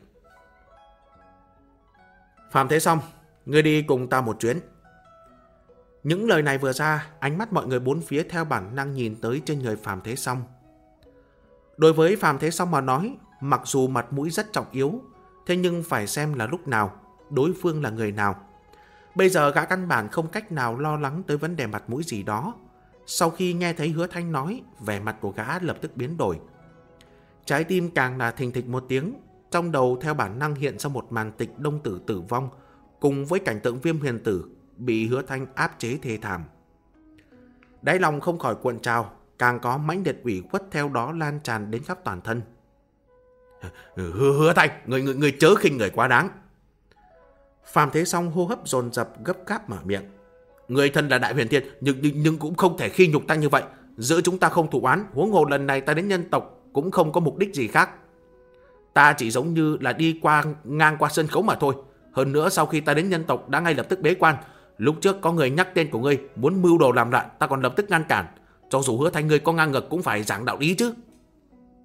Speaker 1: Phàm Thế Song, ngươi đi cùng ta một chuyến. Những lời này vừa ra, ánh mắt mọi người bốn phía theo bản năng nhìn tới trên người Phàm Thế Song. Đối với Phàm Thế Song mà nói, mặc dù mặt mũi rất trọng yếu, thế nhưng phải xem là lúc nào, đối phương là người nào. Bây giờ gã căn bản không cách nào lo lắng tới vấn đề mặt mũi gì đó. Sau khi nghe thấy Hứa Thanh nói, vẻ mặt của gã lập tức biến đổi. Trái tim càng là thình thịch một tiếng, trong đầu theo bản năng hiện ra một màn Tịch Đông Tử tử vong, cùng với cảnh tượng Viêm Huyền Tử bị Hứa Thanh áp chế thê thảm. Đáy lòng không khỏi cuộn trào, càng có mãnh liệt ủy khuất theo đó lan tràn đến khắp toàn thân. Hứa, hứa Thanh, người, người, người chớ khinh người quá đáng. Phàm Thế Song hô hấp dồn dập gấp gáp mở miệng. Người thân là Đại Huyền Thiên, nhưng, nhưng, nhưng cũng không thể khi nhục ta như vậy. Giữa chúng ta không thù oán, huống hồ lần này ta đến nhân tộc cũng không có mục đích gì khác. Ta chỉ giống như là đi qua ngang qua sân khấu mà thôi. Hơn nữa sau khi ta đến nhân tộc đã ngay lập tức bế quan. Lúc trước có người nhắc tên của ngươi, muốn mưu đồ làm loạn, ta còn lập tức ngăn cản. Cho dù Hứa Thanh ngươi có ngang ngược cũng phải giảng đạo lý chứ.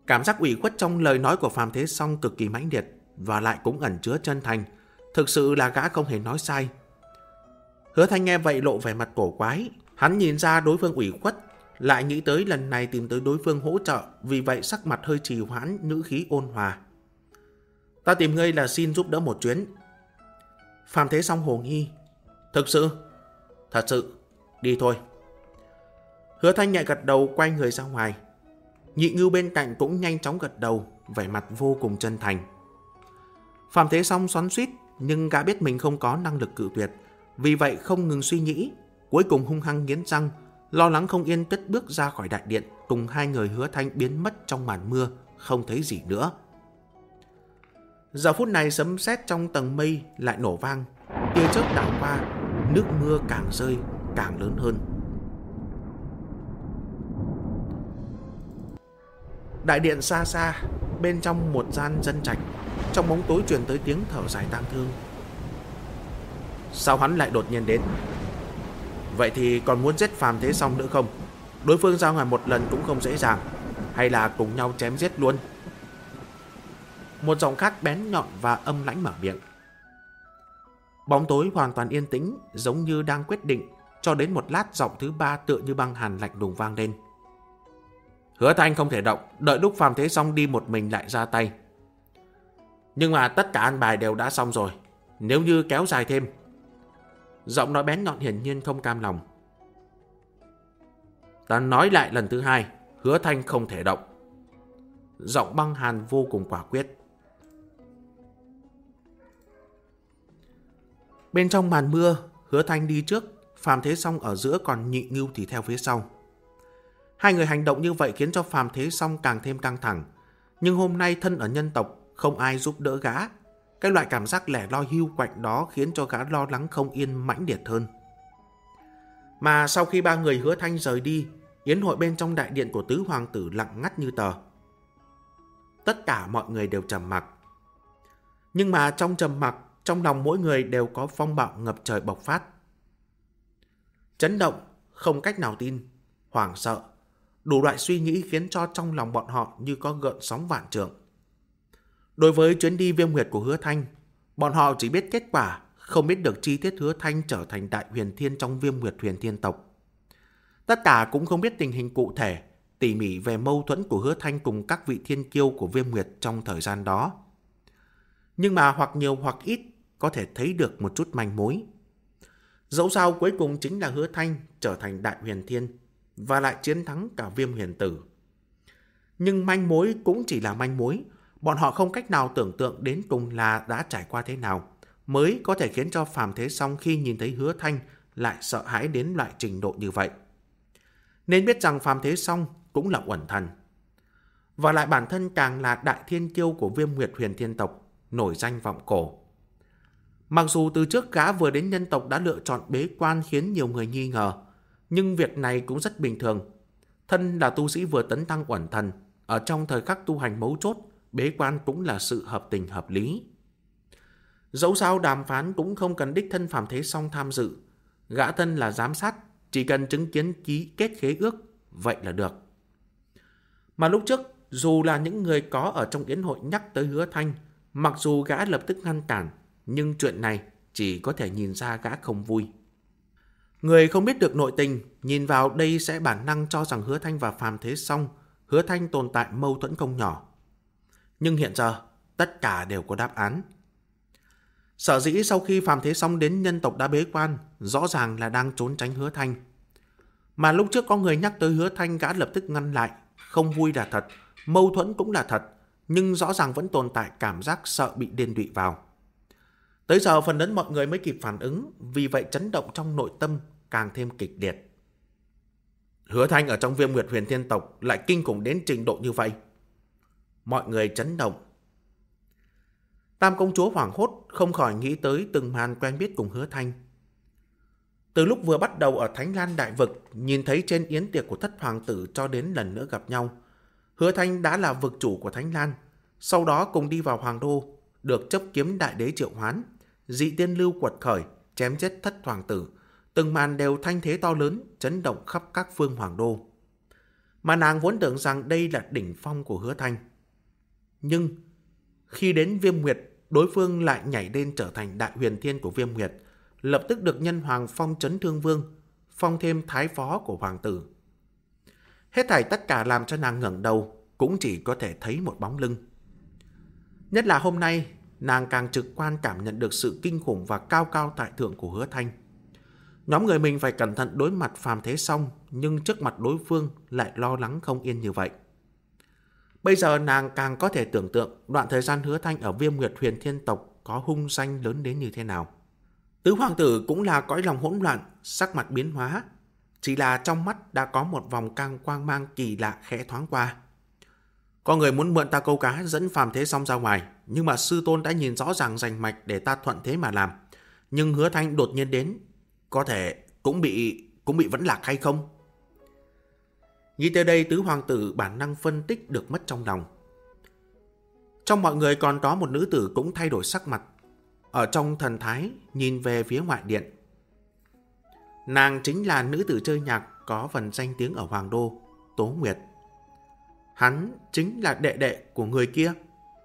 Speaker 1: Cảm giác ủy khuất trong lời nói của Phàm Thế Song cực kỳ mãnh liệt và lại cũng ẩn chứa chân thành. Thực sự là gã không hề nói sai. Hứa Thanh nghe vậy lộ vẻ mặt cổ quái. Hắn nhìn ra đối phương ủy khuất, lại nghĩ tới lần này tìm tới đối phương hỗ trợ, vì vậy sắc mặt hơi trì hoãn, ngữ khí ôn hòa. Ta tìm ngươi là xin giúp đỡ một chuyến. Phàm Thế Song hồ nghi. Thực sự? Thật sự. Đi thôi. Hứa Thanh nhẹ gật đầu, quay người ra ngoài. Nhị Ngưu bên cạnh cũng nhanh chóng gật đầu, vẻ mặt vô cùng chân thành. Phàm Thế Song xoắn xuýt, nhưng gã biết mình không có năng lực cự tuyệt, vì vậy không ngừng suy nghĩ, cuối cùng hung hăng nghiến răng, lo lắng không yên cất bước ra khỏi đại điện, cùng hai người Hứa Thanh biến mất trong màn mưa, không thấy gì nữa. Giờ phút này sấm sét trong tầng mây lại nổ vang, tia chớp đảo qua, nước mưa càng rơi càng lớn hơn. Đại điện xa xa, bên trong một gian dân trạch, trong bóng tối truyền tới tiếng thở dài tang thương. Sao hắn lại đột nhiên đến? Vậy thì còn muốn giết Phàm Thế Song nữa không? Đối phương ra ngoài một lần cũng không dễ dàng, hay là cùng nhau chém giết luôn? Một giọng khác bén nhọn và âm lãnh mở miệng. Bóng tối hoàn toàn yên tĩnh, giống như đang quyết định, cho đến một lát giọng thứ ba tựa như băng hàn lạnh lùng vang lên. Hứa Thanh không thể động, đợi lúc Phàm Thế Song đi một mình lại ra tay. Nhưng mà tất cả an bài đều đã xong rồi, nếu như kéo dài thêm. Giọng nói bén nhọn hiển nhiên không cam lòng. Ta nói lại lần thứ hai, Hứa Thanh không thể động. Giọng băng hàn vô cùng quả quyết. Bên trong màn mưa, Hứa Thanh đi trước, Phàm Thế Song ở giữa, còn Nhị Ngưu thì theo phía sau. Hai người hành động như vậy khiến cho Phàm Thế Song càng thêm căng thẳng. Nhưng hôm nay thân ở nhân tộc, không ai giúp đỡ gã. Cái loại cảm giác lẻ loi hiu quạnh đó khiến cho gã lo lắng không yên mãnh liệt hơn. Mà sau khi ba người Hứa Thanh rời đi, yến hội bên trong đại điện của tứ hoàng tử lặng ngắt như tờ. Tất cả mọi người đều trầm mặc. Nhưng mà trong trầm mặc, trong lòng mỗi người đều có phong bạo ngập trời bộc phát. Chấn động, không cách nào tin, hoảng sợ, đủ loại suy nghĩ khiến cho trong lòng bọn họ như có gợn sóng vạn trượng. Đối với chuyến đi viêm huyệt của Hứa Thanh, bọn họ chỉ biết kết quả, không biết được chi tiết Hứa Thanh trở thành đại huyền thiên trong viêm huyệt huyền thiên tộc. Tất cả cũng không biết tình hình cụ thể, tỉ mỉ về mâu thuẫn của Hứa Thanh cùng các vị thiên kiêu của viêm huyệt trong thời gian đó. Nhưng mà hoặc nhiều hoặc ít có thể thấy được một chút manh mối. Dẫu sao cuối cùng chính là Hứa Thanh trở thành đại huyền thiên và lại chiến thắng cả viêm huyền tử. Nhưng manh mối cũng chỉ là manh mối, bọn họ không cách nào tưởng tượng đến cùng là đã trải qua thế nào mới có thể khiến cho Phàm Thế Song khi nhìn thấy Hứa Thanh lại sợ hãi đến loại trình độ như vậy. Nên biết rằng Phàm Thế Song cũng là uẩn thần, và lại bản thân càng là đại thiên kiêu của viêm nguyệt huyền thiên tộc, nổi danh vọng cổ. Mặc dù từ trước gã vừa đến nhân tộc đã lựa chọn bế quan khiến nhiều người nghi ngờ, nhưng việc này cũng rất bình thường. Thân là tu sĩ vừa tấn thăng uẩn thần, ở trong thời khắc tu hành mấu chốt, bế quan cũng là sự hợp tình hợp lý. Dẫu sao đàm phán cũng không cần đích thân Phàm Thế Song tham dự. Gã thân là giám sát, chỉ cần chứng kiến ký kết khế ước, vậy là được. Mà lúc trước, dù là những người có ở trong yến hội nhắc tới Hứa Thanh, mặc dù gã lập tức ngăn cản, nhưng chuyện này chỉ có thể nhìn ra gã không vui. Người không biết được nội tình, nhìn vào đây sẽ bản năng cho rằng Hứa Thanh và Phàm Thế Song, Hứa Thanh tồn tại mâu thuẫn không nhỏ. Nhưng hiện giờ, tất cả đều có đáp án. Sở dĩ sau khi Phàm Thế Song đến nhân tộc đã bế quan, rõ ràng là đang trốn tránh Hứa Thanh. Mà lúc trước có người nhắc tới Hứa Thanh, gã lập tức ngăn lại. Không vui là thật, mâu thuẫn cũng là thật, nhưng rõ ràng vẫn tồn tại cảm giác sợ bị liên lụy vào. Tới giờ phần lớn mọi người mới kịp phản ứng, vì vậy chấn động trong nội tâm càng thêm kịch liệt. Hứa Thanh ở trong viêm nguyệt huyền thiên tộc lại kinh khủng đến trình độ như vậy. Mọi người chấn động. Tam công chúa hoảng hốt, không khỏi nghĩ tới từng màn quen biết cùng Hứa Thanh. Từ lúc vừa bắt đầu ở Thánh Lan Đại Vực, nhìn thấy trên yến tiệc của thất hoàng tử cho đến lần nữa gặp nhau, Hứa Thanh đã là vực chủ của Thánh Lan, sau đó cùng đi vào Hoàng Đô, được chấp kiếm đại đế triệu hoán, dị tiên lưu quật khởi, chém giết thất hoàng tử, từng màn đều thanh thế to lớn, chấn động khắp các phương Hoàng Đô. mà nàng vốn tưởng rằng đây là đỉnh phong của Hứa Thanh. Nhưng khi đến Viêm Nguyệt, đối phương lại nhảy lên trở thành đại huyền thiên của Viêm Nguyệt, lập tức được Nhân Hoàng phong Chấn Thương Vương, phong thêm thái phó của hoàng tử. Hết thảy tất cả làm cho nàng ngẩng đầu, cũng chỉ có thể thấy một bóng lưng. Nhất là hôm nay, nàng càng trực quan cảm nhận được sự kinh khủng và cao cao tại thượng của Hứa Thanh. Nhóm người mình phải cẩn thận đối mặt Phàm Thế Song, nhưng trước mặt đối phương lại lo lắng không yên như vậy. Bây giờ nàng càng có thể tưởng tượng đoạn thời gian Hứa Thanh ở Viêm Nguyệt Huyền Thiên tộc có hung danh lớn đến như thế nào. Tứ hoàng tử cũng là cõi lòng hỗn loạn, sắc mặt biến hóa. Chỉ là trong mắt đã có một vòng cang quang mang kỳ lạ khẽ thoáng qua. Có người muốn mượn ta câu cá dẫn Phàm Thế Song ra ngoài, nhưng mà sư tôn đã nhìn rõ ràng rành mạch để ta thuận thế mà làm. Nhưng Hứa Thanh đột nhiên đến, có thể cũng bị cũng bị vẫn lạc hay không? Nghĩ tới đây, tứ hoàng tử bản năng phân tích được mất trong lòng. Trong mọi người còn có một nữ tử cũng thay đổi sắc mặt, ở trong thần thái nhìn về phía ngoại điện. Nàng chính là nữ tử chơi nhạc có phần danh tiếng ở Hoàng Đô, Tố Nguyệt. Hắn chính là đệ đệ của người kia.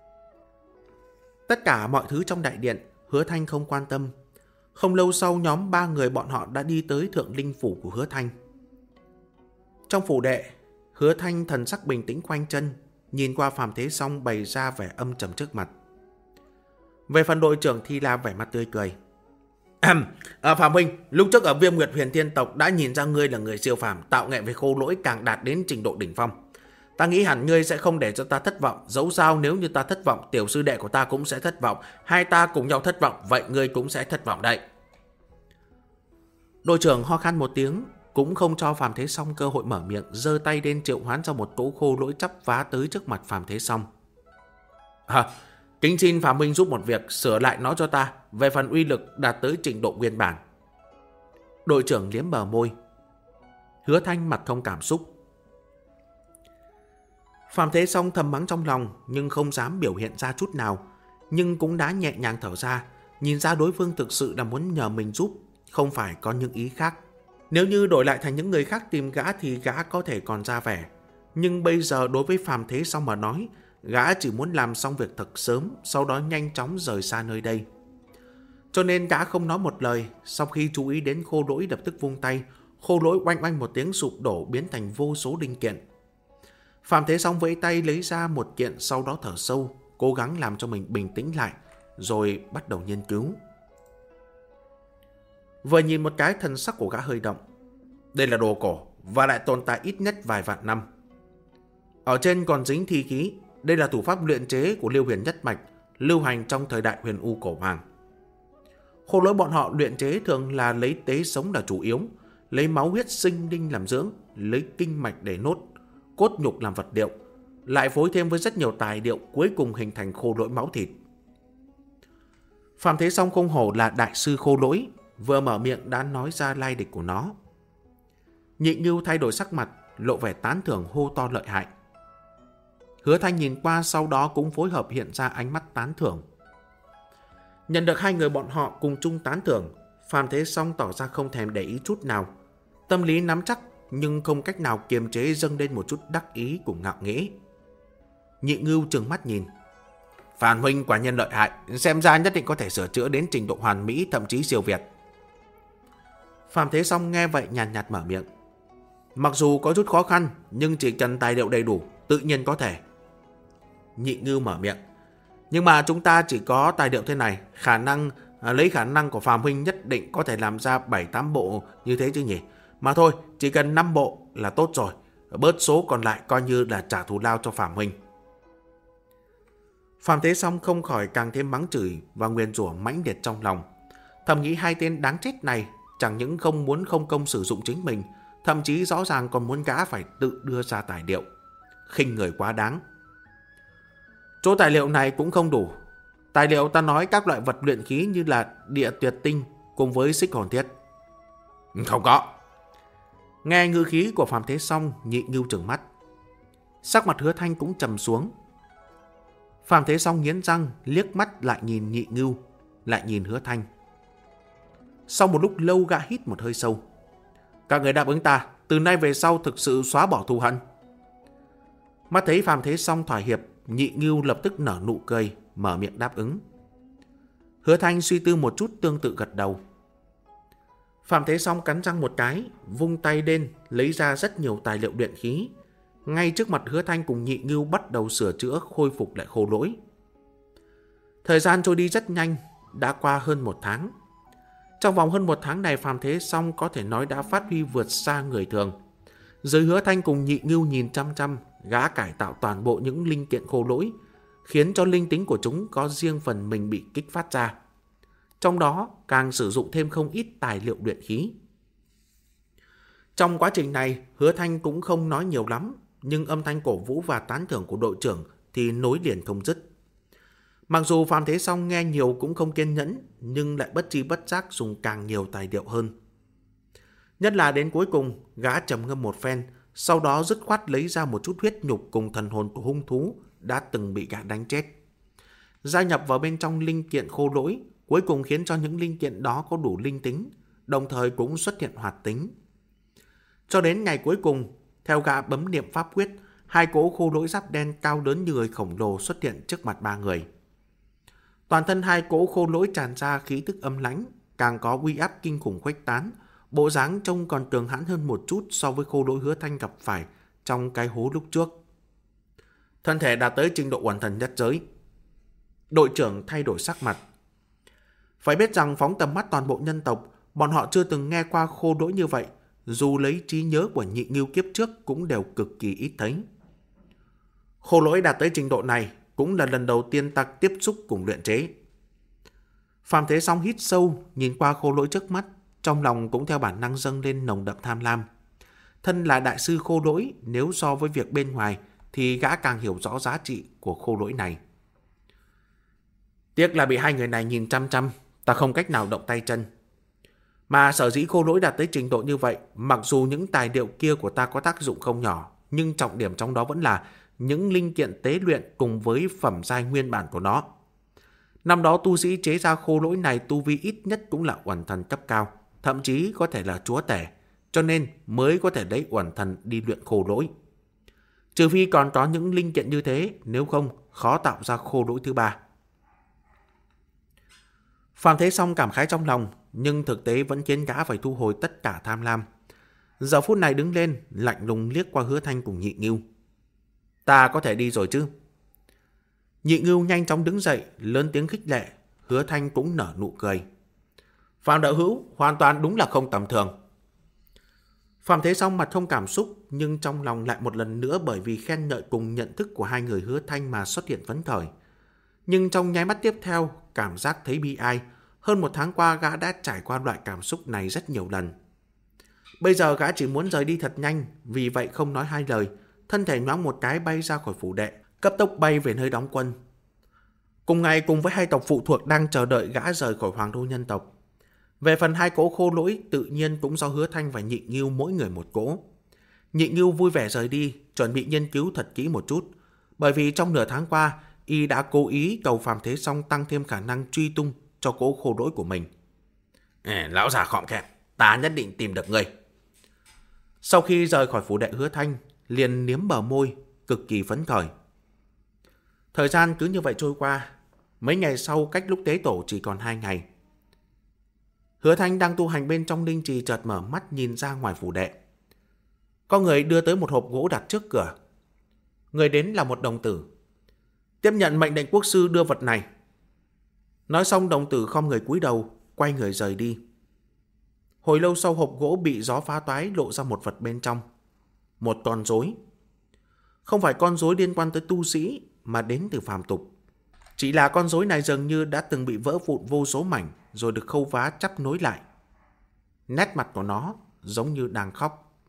Speaker 1: Tất cả mọi thứ trong đại điện, Hứa Thanh không quan tâm. Không lâu sau, nhóm ba người bọn họ đã đi tới Thượng Linh Phủ của Hứa Thanh. Trong phủ đệ, Hứa Thanh thần sắc bình tĩnh khoanh chân, nhìn qua Phàm Thế Song bày ra vẻ âm trầm trước mặt. Về phần đội trưởng thì là vẻ mặt tươi cười. À, Phạm huynh, lúc trước ở Viêm Nguyệt Huyền Thiên tộc đã nhìn ra ngươi là người siêu phàm, tạo nghệ về khô lỗi càng đạt đến trình độ đỉnh phong. Ta nghĩ hẳn ngươi sẽ không để cho ta thất vọng. Dẫu sao nếu như ta thất vọng, tiểu sư đệ của ta cũng sẽ thất vọng. Hai ta cùng nhau thất vọng, vậy ngươi cũng sẽ thất vọng đấy. Đội trưởng ho khan một tiếng, cũng không cho Phàm Thế Song cơ hội mở miệng, giơ tay lên triệu hoán ra một cỗ khô lỗi chắp vá tới trước mặt Phàm Thế Song. À, kính xin Phạm huynh giúp một việc, sửa lại nó cho ta, về phần uy lực đạt tới trình độ nguyên bản. Đội trưởng liếm bờ môi. Hứa Thanh mặt không cảm xúc. Phàm Thế Song thầm mắng trong lòng, nhưng không dám biểu hiện ra chút nào, nhưng cũng đã nhẹ nhàng thở ra, nhìn ra đối phương thực sự là muốn nhờ mình giúp, không phải có những ý khác. Nếu như đổi lại thành những người khác tìm gã thì gã có thể còn ra vẻ, nhưng bây giờ đối với Phàm Thế Song mà nói, gã chỉ muốn làm xong việc thật sớm, sau đó nhanh chóng rời xa nơi đây. Cho nên gã không nói một lời, sau khi chú ý đến khô lỗi lập tức vung tay, khô lỗi oanh oanh một tiếng sụp đổ biến thành vô số linh kiện. Phàm Thế Song vẫy tay lấy ra một kiện, sau đó thở sâu, cố gắng làm cho mình bình tĩnh lại, rồi bắt đầu nghiên cứu. Vừa nhìn một cái, thần sắc của gã hơi động. Đây là đồ cổ và lại tồn tại ít nhất vài vạn năm. Ở trên còn dính thi khí. Đây là thủ pháp luyện chế của Liêu Huyền Nhất Mạch, lưu hành trong thời đại Huyền U cổ hoàng. Khô lỗi bọn họ luyện chế thường là lấy tế sống là chủ yếu, lấy máu huyết sinh linh làm dưỡng, lấy kinh mạch để nốt, cốt nhục làm vật liệu, lại phối thêm với rất nhiều tài liệu, cuối cùng hình thành khô lỗi máu thịt. Phàm Thế Song không hổ là đại sư khô lỗi, vừa mở miệng đã nói ra lai lịch của nó. Nhị Ngưu thay đổi sắc mặt, lộ vẻ tán thưởng, hô to lợi hại. Hứa Thanh nhìn qua, sau đó cũng phối hợp hiện ra ánh mắt tán thưởng. Nhận được hai người bọn họ cùng chung tán thưởng, Phàm Thế Song tỏ ra không thèm để ý chút nào. Tâm lý nắm chắc, nhưng không cách nào kiềm chế dâng lên một chút đắc ý cùng ngạo nghễ. Nhị Ngưu trừng mắt nhìn. Phàm huynh quả nhân lợi hại, xem ra nhất định có thể sửa chữa đến trình độ hoàn mỹ, thậm chí siêu việt. Phàm Thế Song nghe vậy nhàn nhạt, nhạt mở miệng. Mặc dù có chút khó khăn, nhưng chỉ cần tài liệu đầy đủ, tự nhiên có thể. Nhị Ngưu mở miệng. Nhưng mà chúng ta chỉ có tài liệu thế này, khả năng lấy khả năng của Phàm huynh nhất định có thể làm ra bảy tám bộ như thế chứ nhỉ. Mà thôi, chỉ cần năm bộ là tốt rồi, bớt số còn lại coi như là trả thù lao cho Phàm huynh. Phàm Thế Song không khỏi càng thêm mắng chửi và nguyền rủa mãnh liệt trong lòng. Thầm nghĩ hai tên đáng chết này chẳng những không muốn không công sử dụng chính mình, thậm chí rõ ràng còn muốn gã phải tự đưa ra tài liệu. Khinh người quá đáng. Chỗ tài liệu này cũng không đủ. Tài liệu ta nói các loại vật luyện khí như là địa tuyệt tinh cùng với xích hồn thiết. Không có. Nghe ngữ khí của Phàm Thế Song, Nhị Ngưu trừng mắt. Sắc mặt Hứa Thanh cũng trầm xuống. Phàm Thế Song nghiến răng, liếc mắt lại nhìn Nhị Ngưu, lại nhìn Hứa Thanh. Sau một lúc lâu gã hít một hơi sâu. Các người đáp ứng ta, từ nay về sau thực sự xóa bỏ thù hận. Mắt thấy Phạm Thế Song thỏa hiệp, Nhị Ngưu lập tức nở nụ cười, mở miệng đáp ứng. Hứa Thanh suy tư một chút tương tự gật đầu. Phạm Thế Song cắn răng một cái, vung tay lên lấy ra rất nhiều tài liệu luyện khí. Ngay trước mặt Hứa Thanh cùng Nhị Ngưu bắt đầu sửa chữa khôi phục lại khô lỗi. Thời gian trôi đi rất nhanh, đã qua hơn một tháng. Trong vòng hơn một tháng này, Phạm Thế Song có thể nói đã phát huy vượt xa người thường. Dưới Hứa Thanh cùng Nhị Ngưu nhìn chăm chăm, gã cải tạo toàn bộ những linh kiện khô lỗi, khiến cho linh tính của chúng có riêng phần mình bị kích phát ra. Trong đó càng sử dụng thêm không ít tài liệu luyện khí. Trong quá trình này, Hứa Thanh cũng không nói nhiều lắm, nhưng âm thanh cổ vũ và tán thưởng của đội trưởng thì nối liền không dứt. Mặc dù Phạm Thế Song nghe nhiều cũng không kiên nhẫn, nhưng lại bất tri bất giác dùng càng nhiều tài liệu hơn. Nhất là đến cuối cùng, gã trầm ngâm một phen, sau đó dứt khoát lấy ra một chút huyết nhục cùng thần hồn của hung thú đã từng bị gã đánh chết. Gia nhập vào bên trong linh kiện khô lỗi, cuối cùng khiến cho những linh kiện đó có đủ linh tính, đồng thời cũng xuất hiện hoạt tính. Cho đến ngày cuối cùng, theo gã bấm niệm pháp quyết, hai cỗ khô lỗi giáp đen cao lớn như người khổng lồ xuất hiện trước mặt ba người. Toàn thân hai cỗ khô lỗi tràn ra khí tức âm lãnh, càng có uy áp kinh khủng khuếch tán, bộ dáng trông còn cường hãn hơn một chút so với khô lỗi Hứa Thanh gặp phải trong cái hố lúc trước. Thân thể đạt tới trình độ uẩn thần nhất giới. Đội trưởng thay đổi sắc mặt. Phải biết rằng phóng tầm mắt toàn bộ nhân tộc, bọn họ chưa từng nghe qua khô lỗi như vậy, dù lấy trí nhớ của Nhị Ngưu kiếp trước cũng đều cực kỳ ít thấy. Khô lỗi đạt tới trình độ này cũng là lần đầu tiên ta tiếp xúc cùng luyện chế. Phạm Thế Song hít sâu, nhìn qua khô lỗi trước mắt, trong lòng cũng theo bản năng dâng lên nồng đậm tham lam. Thân là đại sư khô lỗi, nếu so với việc bên ngoài thì gã càng hiểu rõ giá trị của khô lỗi này. Tiếc là bị hai người này nhìn chăm chăm, ta không cách nào động tay chân. Mà sở dĩ khô lỗi đạt tới trình độ như vậy, mặc dù những tài liệu kia của ta có tác dụng không nhỏ, nhưng trọng điểm trong đó vẫn là những linh kiện tế luyện cùng với phẩm giai nguyên bản của nó. Năm đó tu sĩ chế ra khô lỗi này tu vi ít nhất cũng là uẩn thần cấp cao, thậm chí có thể là chúa tể, cho nên mới có thể lấy uẩn thần đi luyện khô lỗi. Trừ phi còn có những linh kiện như thế, nếu không khó tạo ra khô lỗi thứ ba. Phạm Thế Song cảm khái trong lòng, nhưng thực tế vẫn khiến gã phải thu hồi tất cả tham lam. Giờ phút này đứng lên, lạnh lùng liếc qua Hứa Thanh cùng Nhị Ngưu. Ta có thể đi rồi chứ? Nhị Ngưu nhanh chóng đứng dậy, lớn tiếng khích lệ. Hứa Thanh cũng nở nụ cười. Phạm đạo hữu hoàn toàn đúng là không tầm thường. Phạm Thế Song mặt không cảm xúc, nhưng trong lòng lại một lần nữa bởi vì khen ngợi cùng nhận thức của hai người Hứa Thanh mà xuất hiện phấn khởi. Nhưng trong nháy mắt tiếp theo, cảm giác thấy bi ai. Hơn một tháng qua gã đã trải qua loại cảm xúc này rất nhiều lần. Bây giờ gã chỉ muốn rời đi thật nhanh, vì vậy không nói hai lời, thân thể nhoáng một cái bay ra khỏi phủ đệ, cấp tốc bay về nơi đóng quân. Cùng ngày cùng với hai tộc phụ thuộc đang chờ đợi gã rời khỏi Hoàng đô nhân tộc. Về phần hai cỗ khô lỗi, tự nhiên cũng do Hứa Thanh và Nhị Ngưu mỗi người một cỗ. Nhị Ngưu vui vẻ rời đi, chuẩn bị nghiên cứu thật kỹ một chút, bởi vì trong nửa tháng qua, y đã cố ý cầu Phạm Thế Song tăng thêm khả năng truy tung cho cỗ khô lỗi của mình. À, lão già khọm kẹt, ta nhất định tìm được người. Sau khi rời khỏi phủ đệ Hứa Thanh, liền liếm bờ môi, cực kỳ phấn khởi. Thời gian cứ như vậy trôi qua, mấy ngày sau cách lúc tế tổ chỉ còn hai ngày. Hứa Thanh đang tu hành bên trong linh trì chợt mở mắt nhìn ra ngoài phủ đệ. Có người đưa tới một hộp gỗ đặt trước cửa. Người đến là một đồng tử. Tiếp nhận mệnh lệnh quốc sư đưa vật này. Nói xong đồng tử khom người cúi đầu, quay người rời đi. Hồi lâu sau hộp gỗ bị gió phá toái lộ ra một vật bên trong. Một con rối. Không phải con rối liên quan tới tu sĩ mà đến từ phàm tục. Chỉ là con rối này dường như đã từng bị vỡ vụn vô số mảnh rồi được khâu vá chắp nối lại. Nét mặt của nó giống như đang khóc.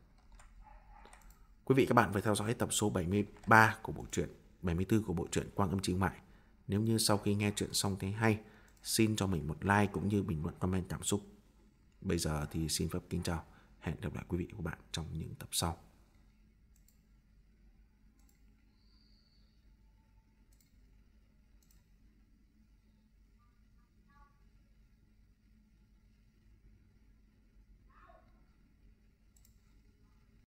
Speaker 1: Quý vị các bạn phải theo dõi tập số bảy mươi ba của bộ truyện, bảy mươi tư của bộ truyện Quang Âm Chi Ngoại. Nếu như sau khi nghe chuyện xong thấy hay, xin cho mình một like cũng như bình luận comment cảm xúc. Bây giờ thì xin phép kính chào. Hẹn gặp lại quý vị và các bạn trong những tập sau.